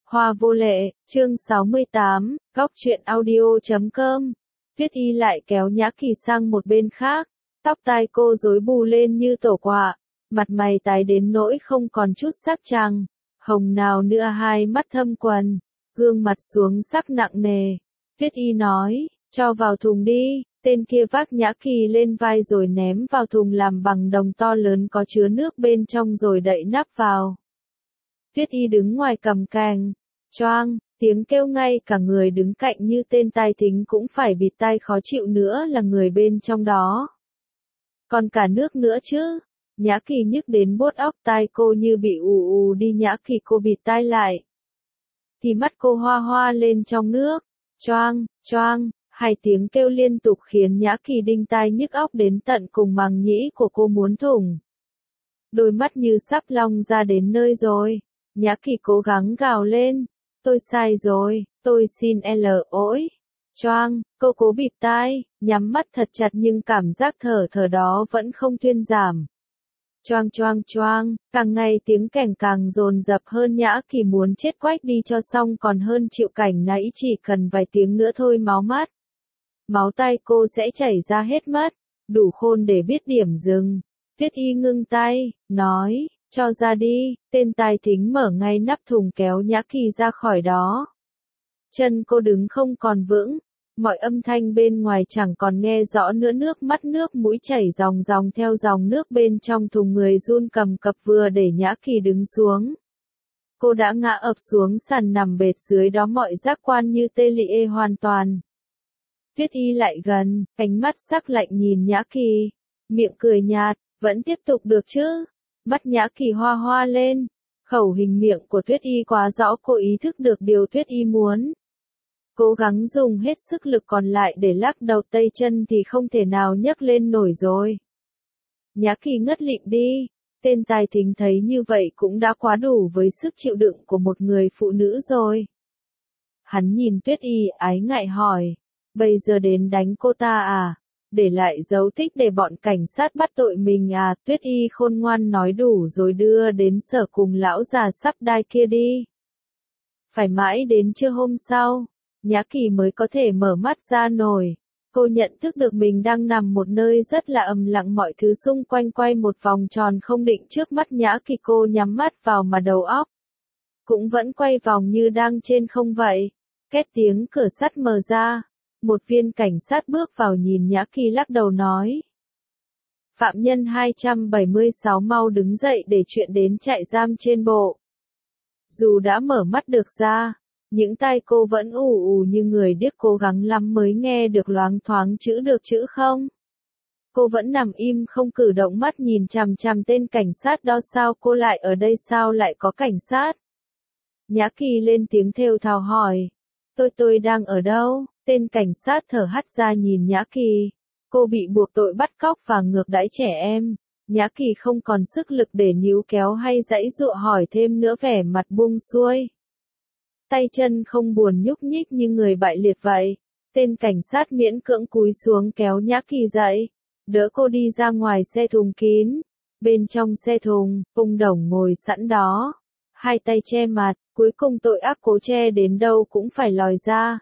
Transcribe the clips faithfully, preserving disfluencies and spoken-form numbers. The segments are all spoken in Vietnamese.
Hoa vô lệ, chương sáu mươi tám, góc truyện audio chấm com. Tuyết Y lại kéo Nhã Kỳ sang một bên khác, tóc tai cô rối bù lên như tổ quạ, mặt mày tái đến nỗi không còn chút sắc chàng, hồng nào nữa, hai mắt thâm quầng, gương mặt xuống sắc nặng nề. Tuyết Y nói, cho vào thùng đi. Tên kia vác Nhã Kỳ lên vai rồi ném vào thùng làm bằng đồng to lớn có chứa nước bên trong rồi đậy nắp vào. Tuyết Y đứng ngoài cầm càng, choang, tiếng kêu ngay cả người đứng cạnh như tên tai thính cũng phải bịt tai khó chịu nữa là người bên trong đó. Còn cả nước nữa chứ. Nhã Kỳ nhức đến bốt óc tai cô như bị ù ù đi. Nhã Kỳ cô bịt tai lại. Thì mắt cô hoa hoa lên trong nước, choang, choang. Hai tiếng kêu liên tục khiến Nhã Kỳ đinh tai nhức óc đến tận cùng màng nhĩ của cô muốn thủng. Đôi mắt như sắp long ra đến nơi rồi. Nhã Kỳ cố gắng gào lên. Tôi sai rồi, tôi xin lỗi. Choang, cô cố bịt tai, nhắm mắt thật chặt nhưng cảm giác thở thở đó vẫn không thuyên giảm. Choang choang choang, càng ngày tiếng kèn càng dồn dập hơn. Nhã Kỳ muốn chết quách đi cho xong còn hơn chịu cảnh nãy chỉ cần vài tiếng nữa thôi máu mắt. Máu tay cô sẽ chảy ra hết mất, đủ khôn để biết điểm dừng. Tuyết Y ngưng tay, nói, cho ra đi. Tên tai thính mở ngay nắp thùng kéo Nhã Kỳ ra khỏi đó. Chân cô đứng không còn vững, mọi âm thanh bên ngoài chẳng còn nghe rõ nữa. Nước mắt nước mũi chảy ròng ròng theo dòng nước bên trong thùng, người run cầm cập. Vừa để Nhã Kỳ đứng xuống, cô đã ngã ập xuống sàn nằm bệt dưới đó, mọi giác quan như tê liệt hoàn toàn. Tuyết Y lại gần, ánh mắt sắc lạnh nhìn Nhã Kỳ, miệng cười nhạt, vẫn tiếp tục được chứ? Mắt Nhã Kỳ hoa hoa lên, khẩu hình miệng của Tuyết Y quá rõ, cô ý thức được điều Tuyết Y muốn. Cố gắng dùng hết sức lực còn lại để lắc đầu tay chân thì không thể nào nhấc lên nổi rồi. Nhã Kỳ ngất lịm đi, tên tai thính thấy như vậy cũng đã quá đủ với sức chịu đựng của một người phụ nữ rồi. Hắn nhìn Tuyết Y ái ngại hỏi. Bây giờ đến đánh cô ta à? Để lại dấu tích để bọn cảnh sát bắt tội mình à? Tuyết Y khôn ngoan nói đủ rồi, đưa đến sở cùng lão già sắp đai kia đi. Phải mãi đến trưa hôm sau, Nhã Kỳ mới có thể mở mắt ra nổi. Cô nhận thức được mình đang nằm một nơi rất là ầm lặng, mọi thứ xung quanh quay một vòng tròn không định trước mắt Nhã Kỳ. Cô nhắm mắt vào mà đầu óc cũng vẫn quay vòng như đang trên không vậy. Két tiếng cửa sắt mở ra. Một viên cảnh sát bước vào nhìn Nhã Kỳ lắc đầu nói. Phạm nhân hai trăm bảy mươi sáu mau đứng dậy để chuyện đến trại giam trên bộ. Dù đã mở mắt được ra, những tai cô vẫn ù ù như người điếc, cố gắng lắm mới nghe được loáng thoáng chữ được chữ không. Cô vẫn nằm im không cử động, mắt nhìn chằm chằm tên cảnh sát đó. Sao cô lại ở đây, sao lại có cảnh sát? Nhã Kỳ lên tiếng thều thào hỏi. Tôi tôi đang ở đâu? Tên cảnh sát thở hắt ra nhìn Nhã Kỳ. Cô bị buộc tội bắt cóc và ngược đãi trẻ em. Nhã Kỳ không còn sức lực để níu kéo hay giãy giụa hỏi thêm nữa, vẻ mặt buông xuôi. Tay chân không buồn nhúc nhích như người bại liệt vậy. Tên cảnh sát miễn cưỡng cúi xuống kéo Nhã Kỳ dậy, đỡ cô đi ra ngoài xe thùng kín. Bên trong xe thùng, ông Đồng ngồi sẵn đó, hai tay che mặt, cuối cùng tội ác cố che đến đâu cũng phải lòi ra.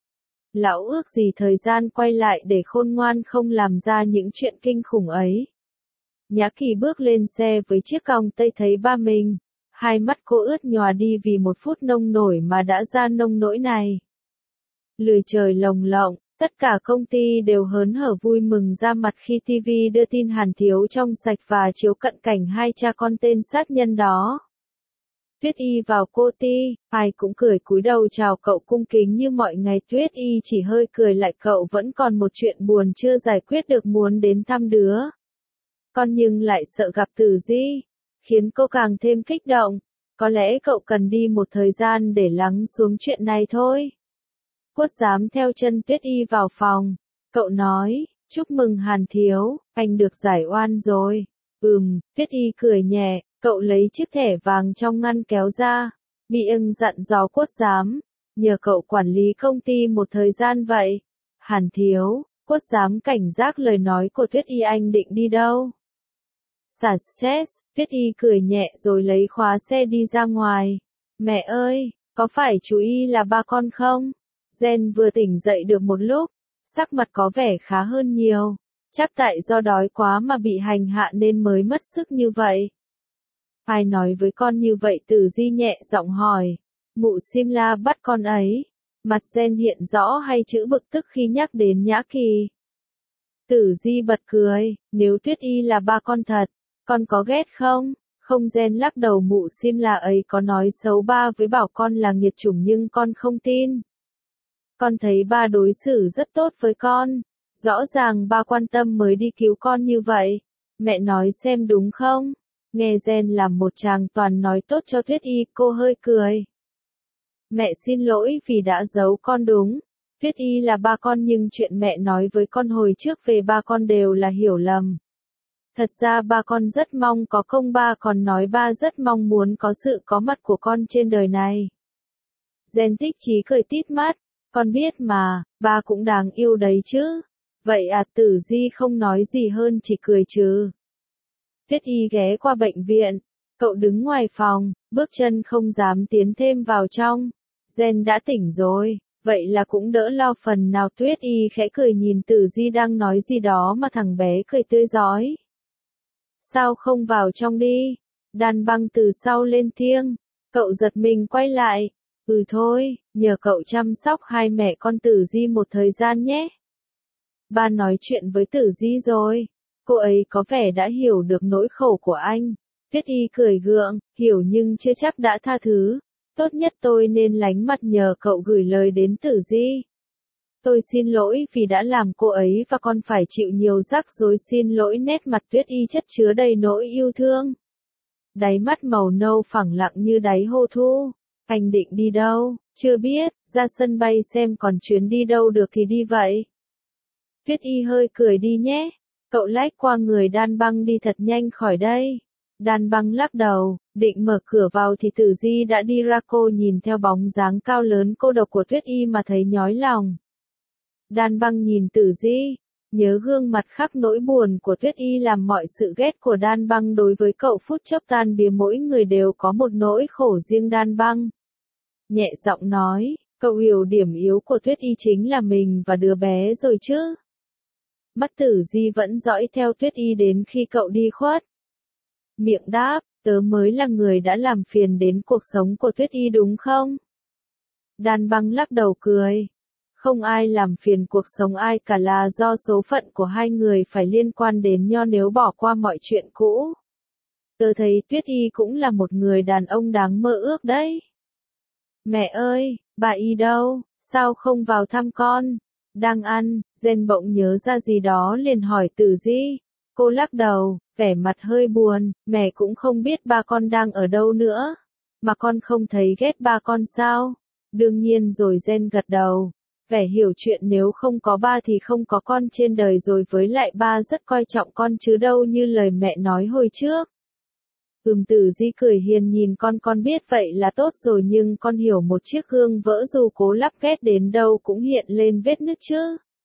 Lão ước gì thời gian quay lại để khôn ngoan không làm ra những chuyện kinh khủng ấy. Nhã Kỳ bước lên xe với chiếc còng tay thấy ba mình. Hai mắt cô ướt nhòa đi vì một phút nông nổi mà đã ra nông nỗi này. Lười trời lồng lộng, tất cả công ty đều hớn hở vui mừng ra mặt khi ti vi đưa tin Hàn Thiếu trong sạch và chiếu cận cảnh hai cha con tên sát nhân đó. Tuyết Y vào cô ti, ai cũng cười cúi đầu chào cậu cung kính như mọi ngày. Tuyết Y chỉ hơi cười lại, cậu vẫn còn một chuyện buồn chưa giải quyết được, muốn đến thăm đứa con nhưng lại sợ gặp Tử Di, khiến cô càng thêm kích động. Có lẽ cậu cần đi một thời gian để lắng xuống chuyện này thôi. Quất Giám theo chân Tuyết Y vào phòng, cậu nói, chúc mừng Hàn Thiếu, anh được giải oan rồi. Ừm, Tuyết Y cười nhẹ. Cậu lấy chiếc thẻ vàng trong ngăn kéo ra, miệng dặn dò Quất Giám, nhờ cậu quản lý công ty một thời gian vậy. Hàn Thiếu, Quất Giám cảnh giác lời nói của Tuyết Y, anh định đi đâu? Xả stress, Tuyết Y cười nhẹ rồi lấy khóa xe đi ra ngoài. Mẹ ơi, Có phải chú Y là ba con không? Gen vừa tỉnh dậy được một lúc, sắc mặt có vẻ khá hơn nhiều. Chắc tại do đói quá mà bị hành hạ nên mới mất sức như vậy. Ai nói với con như vậy? Tử Di nhẹ giọng hỏi. Mụ Simla bắt con ấy. Mặt Gen hiện rõ hay chữ bực tức khi nhắc đến Nhã Kỳ. Tử Di bật cười, nếu Tuyết Y là ba con thật, con có ghét không? Không. Gen lắc đầu. Mụ Simla ấy có nói xấu ba với bảo con là nghiệt chủng nhưng con không tin. Con thấy ba đối xử rất tốt với con. Rõ ràng ba quan tâm mới đi cứu con như vậy. Mẹ nói xem đúng không? Nghe Gen làm một tràng toàn nói tốt cho Tuyết Y, cô hơi cười. Mẹ xin lỗi vì đã giấu con. Đúng, Tuyết Y là ba con nhưng chuyện mẹ nói với con hồi trước về ba con đều là hiểu lầm. Thật ra ba con rất mong có công, ba còn nói ba rất mong muốn có sự có mặt của con trên đời này. Gen thích chí cười tít mắt, con biết mà, ba cũng đáng yêu đấy chứ. Vậy à? Tử Di không nói gì hơn chỉ cười trừ. Tuyết Y ghé qua bệnh viện, cậu đứng ngoài phòng, bước chân không dám tiến thêm vào trong. Gen đã tỉnh rồi, vậy là cũng đỡ lo phần nào. Tuyết Y khẽ cười nhìn Tử Di đang nói gì đó mà thằng bé cười tươi rói. Sao không vào trong đi? Đan Băng từ sau lên tiếng. Cậu giật mình quay lại. Ừ thôi, nhờ cậu chăm sóc hai mẹ con Tử Di một thời gian nhé. Ba nói chuyện với Tử Di rồi. Cô ấy có vẻ đã hiểu được nỗi khổ của anh. Tuyết Y cười gượng, hiểu nhưng chưa chắc đã tha thứ. Tốt nhất tôi nên lánh mặt nhờ cậu gửi lời đến Tử Di. Tôi xin lỗi vì đã làm cô ấy và con phải chịu nhiều rắc rối. Xin lỗi. Nét mặt Tuyết Y chất chứa đầy nỗi yêu thương. Đáy mắt màu nâu phẳng lặng như đáy hồ thu. Anh định đi đâu? Chưa biết, ra sân bay xem còn chuyến đi đâu được thì đi vậy. Tuyết Y hơi cười. Đi nhé. Cậu lách qua người Đan Băng đi thật nhanh khỏi đây. Đan Băng lắc đầu, định mở cửa vào thì Tử Di đã đi ra. Cô nhìn theo bóng dáng cao lớn cô độc của Tuyết Y mà thấy nhói lòng. Đan Băng nhìn Tử Di, nhớ gương mặt khắc nỗi buồn của Tuyết Y làm mọi sự ghét của Đan Băng đối với cậu phút chốc tan biến. Mỗi người đều có một nỗi khổ riêng. Đan Băng nhẹ giọng nói, cậu hiểu điểm yếu của Tuyết Y chính là mình và đứa bé rồi chứ. Mắt Tử Di vẫn dõi theo Tuyết Y đến khi cậu đi khuất. Miệng đáp, tớ mới là người đã làm phiền đến cuộc sống của Tuyết Y đúng không? Đan Băng lắc đầu cười. Không ai làm phiền cuộc sống ai cả, là do số phận của hai người phải liên quan đến nhau. Nếu bỏ qua mọi chuyện cũ, tớ thấy Tuyết Y cũng là một người đàn ông đáng mơ ước đấy. Mẹ ơi, bà Y đâu? Sao không vào thăm con? Đang ăn. Gen bỗng nhớ ra gì đó liền hỏi Tử Di. Cô lắc đầu, vẻ mặt hơi buồn. Mẹ cũng không biết ba con đang ở đâu nữa. Mà con không thấy ghét ba con sao? Đương nhiên rồi. Gen gật đầu, vẻ hiểu chuyện. Nếu không có ba thì không có con trên đời rồi. Với lại ba rất coi trọng con chứ đâu như lời mẹ nói hồi trước. Ừm. Tử Di cười hiền nhìn con. Con biết vậy là tốt rồi, nhưng con hiểu một chiếc gương vỡ dù cố lắp ghép đến đâu cũng hiện lên vết nứt chứ.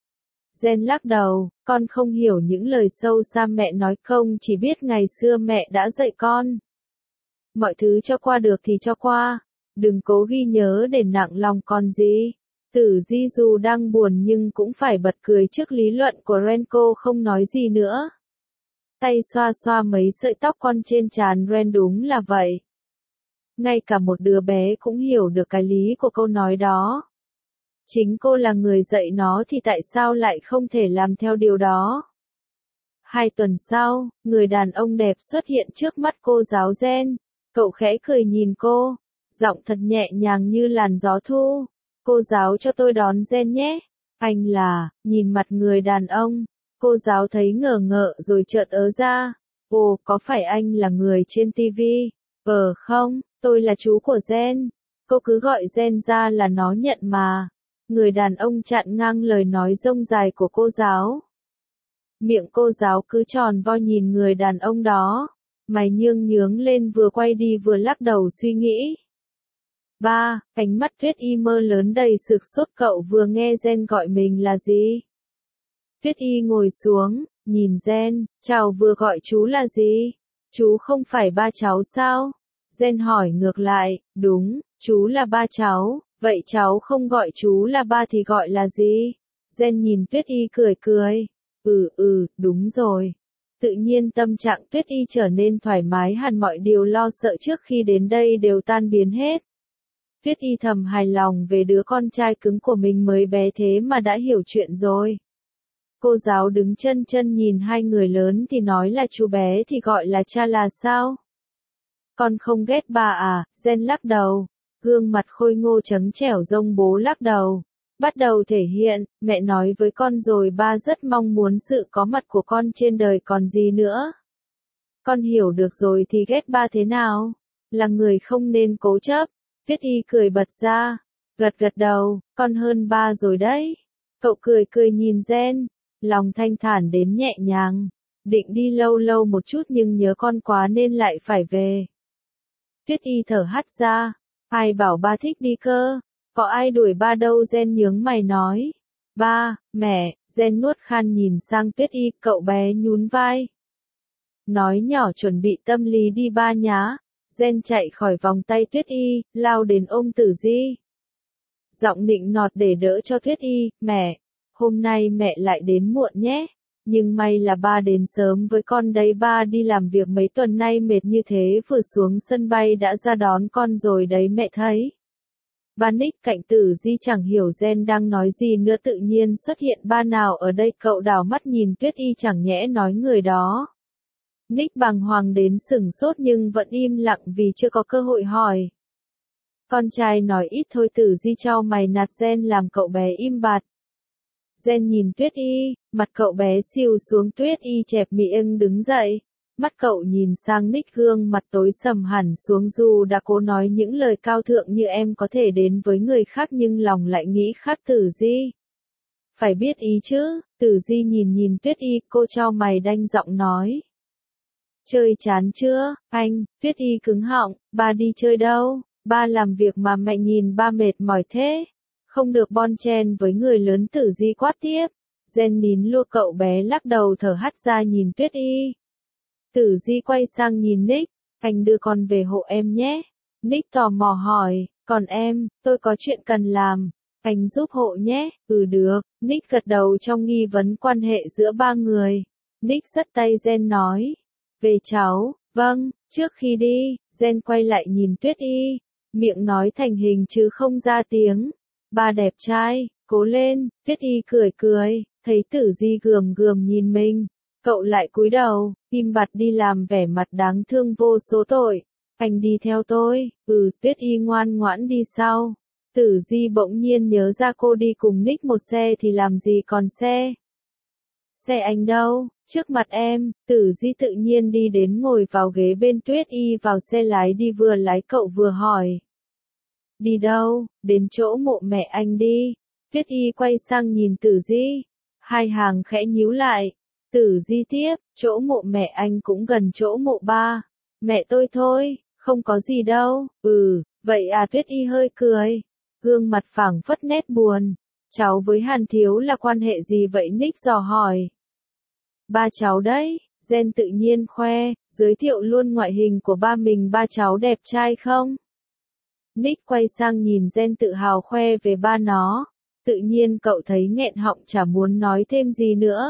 Gen lắc đầu, con không hiểu những lời sâu xa mẹ nói. Không chỉ biết ngày xưa mẹ đã dạy con. Mọi thứ cho qua được thì cho qua. Đừng cố ghi nhớ để nặng lòng con gì. Tử Di dù đang buồn nhưng cũng phải bật cười trước lý luận của Ren. Cô không nói gì nữa. Tay xoa xoa mấy sợi tóc con trên trán Ren. Đúng là vậy. Ngay cả một đứa bé cũng hiểu được cái lý của câu nói đó. Chính cô là người dạy nó thì tại sao lại không thể làm theo điều đó? Hai tuần sau, người đàn ông đẹp xuất hiện trước mắt cô giáo Gen. Cậu khẽ cười nhìn cô, giọng thật nhẹ nhàng như làn gió thu. Cô giáo cho tôi đón Gen nhé. Anh là, nhìn mặt người đàn ông. Cô giáo thấy ngờ ngợ rồi chợt ớ ra. Ồ, có phải anh là người trên ti vi? Ờ không, tôi là chú của Gen. Cô cứ gọi Gen ra là nó nhận mà. Người đàn ông chặn ngang lời nói rông dài của cô giáo. Miệng cô giáo cứ tròn vo nhìn người đàn ông đó. Mày nhương nhướng lên, vừa quay đi vừa lắc đầu suy nghĩ. Ba, ánh mắt Tuyết Y mơ lớn đầy sực sốt. Cậu vừa nghe Gen gọi mình là gì? Tuyết Y ngồi xuống, nhìn Gen. Chào, vừa gọi chú là gì? Chú không phải ba cháu sao? Gen hỏi ngược lại, đúng, chú là ba cháu, vậy cháu không gọi chú là ba thì gọi là gì? Gen nhìn Tuyết Y cười cười, ừ ừ, đúng rồi. Tự nhiên tâm trạng Tuyết Y trở nên thoải mái hẳn, mọi điều lo sợ trước khi đến đây đều tan biến hết. Tuyết Y thầm hài lòng về đứa con trai cứng của mình, mới bé thế mà đã hiểu chuyện rồi. Cô giáo đứng chân chân nhìn hai người lớn thì nói là chú bé thì gọi là cha là sao? Con không ghét bà à? Gen lắc đầu. Gương mặt khôi ngô trắng trẻo rông bố lắc đầu. Bắt đầu thể hiện, mẹ nói với con rồi, ba rất mong muốn sự có mặt của con trên đời còn gì nữa. Con hiểu được rồi thì ghét ba thế nào? Là người không nên cố chấp. Tuyết Y cười bật ra. Gật gật đầu, con hơn ba rồi đấy. Cậu cười cười nhìn Gen. Lòng thanh thản đến nhẹ nhàng. Định đi lâu lâu một chút nhưng nhớ con quá nên lại phải về. Tuyết Y thở hắt ra. Ai bảo ba thích đi cơ? Có ai đuổi ba đâu? Gen nhướng mày nói. Ba, mẹ. Gen nuốt khan nhìn sang Tuyết Y, cậu bé nhún vai. Nói nhỏ chuẩn bị tâm lý đi ba nhá. Gen chạy khỏi vòng tay Tuyết Y, lao đến ôm Tử Di. Giọng nịnh nọt để đỡ cho Tuyết Y, mẹ, hôm nay mẹ lại đến muộn nhé. Nhưng may là ba đến sớm với con đấy, ba đi làm việc mấy tuần nay mệt như thế, vừa xuống sân bay đã ra đón con rồi đấy mẹ thấy. Ba Nick cạnh Tử Di chẳng hiểu Gen đang nói gì nữa, tự nhiên xuất hiện ba nào ở đây, cậu đảo mắt nhìn Tuyết Y chẳng nhẽ nói người đó. Nick bàng hoàng đến sửng sốt nhưng vẫn im lặng vì chưa có cơ hội hỏi. Con trai nói ít thôi. Tử Di chau mày nạt Gen làm cậu bé im bặt. Gen nhìn Tuyết Y, mặt cậu bé xìu xuống. Tuyết Y chẹp miệng đứng dậy. Mắt cậu nhìn sang Nick, gương mặt tối sầm hẳn xuống, dù đã cố nói những lời cao thượng như em có thể đến với người khác nhưng lòng lại nghĩ khác. Tử Di phải biết ý chứ. Tử Di nhìn nhìn Tuyết Y, cô chau mày đanh giọng nói. Chơi chán chưa, anh? Tuyết Y cứng họng, ba đi chơi đâu? Ba làm việc mà mẹ nhìn ba mệt mỏi thế. Không được bon chen với người lớn. Tử Di quát tiếp. Gen nín lua, cậu bé lắc đầu thở hắt ra nhìn Tuyết Y. Tử Di quay sang nhìn Nick, anh đưa con về hộ em nhé. Nick tò mò hỏi, còn em, tôi có chuyện cần làm, anh giúp hộ nhé. Ừ được, Nick gật đầu trong nghi vấn quan hệ giữa ba người. Nick xất tay Gen nói, về cháu, vâng. Trước khi đi, Gen quay lại nhìn Tuyết Y, miệng nói thành hình chứ không ra tiếng. Ba đẹp trai, cố lên. Tuyết Y cười cười, thấy Tử Di gườm gườm nhìn mình, cậu lại cúi đầu, im bặt đi làm vẻ mặt đáng thương vô số tội. Anh đi theo tôi. Ừ. Tuyết Y ngoan ngoãn đi sau. Tử Di bỗng nhiên nhớ ra cô đi cùng Nick một xe thì làm gì còn xe. Xe anh đâu? Trước mặt em. Tử Di tự nhiên đi đến ngồi vào ghế bên Tuyết Y, vào xe lái đi, vừa lái cậu vừa hỏi. Đi đâu? Đến chỗ mộ mẹ anh đi. Tuyết Y quay sang nhìn Tử Di. Hai hàng khẽ nhíu lại. Tử Di tiếp, chỗ mộ mẹ anh cũng gần chỗ mộ ba. Mẹ tôi thôi, không có gì đâu. Ừ, vậy à? Tuyết Y hơi cười. Gương mặt phảng phất nét buồn. Cháu với Hàn Thiếu là quan hệ gì vậy? Nick dò hỏi. Ba cháu đấy. Gen tự nhiên khoe, giới thiệu luôn ngoại hình của ba mình. Ba cháu đẹp trai không? Nick quay sang nhìn Gen tự hào khoe về ba nó. Tự nhiên cậu thấy nghẹn họng, chả muốn nói thêm gì nữa.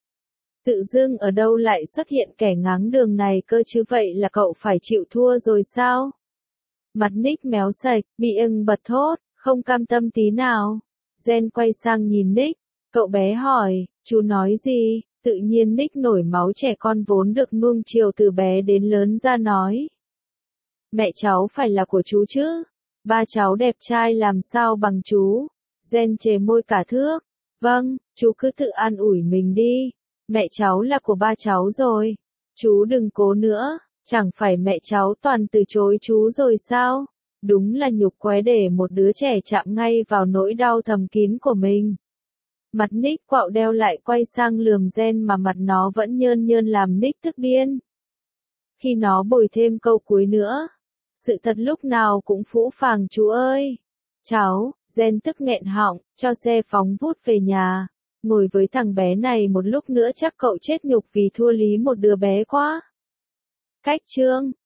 Tự dưng ở đâu lại xuất hiện kẻ ngáng đường này cơ chứ, vậy là cậu phải chịu thua rồi sao? Mặt Nick méo sạch, miệng bật thốt, không cam tâm tí nào. Gen quay sang nhìn Nick, cậu bé hỏi, chú nói gì? Tự nhiên Nick nổi máu trẻ con vốn được nuông chiều từ bé đến lớn ra nói. Mẹ cháu phải là của chú chứ? Ba cháu đẹp trai làm sao bằng chú? Gen chề môi cả thước. Vâng, chú cứ tự an ủi mình đi. Mẹ cháu là của ba cháu rồi. Chú đừng cố nữa, chẳng phải mẹ cháu toàn từ chối chú rồi sao? Đúng là nhục quái để một đứa trẻ chạm ngay vào nỗi đau thầm kín của mình. Mặt Nick quạo đeo lại, quay sang lườm Gen mà mặt nó vẫn nhơn nhơn làm Nick tức điên. Khi nó bồi thêm câu cuối nữa. Sự thật lúc nào cũng phũ phàng chú ơi. Cháu, Gen tức nghẹn họng, cho xe phóng vút về nhà. Ngồi với thằng bé này một lúc nữa chắc cậu chết nhục vì thua lý một đứa bé quá. Cách chương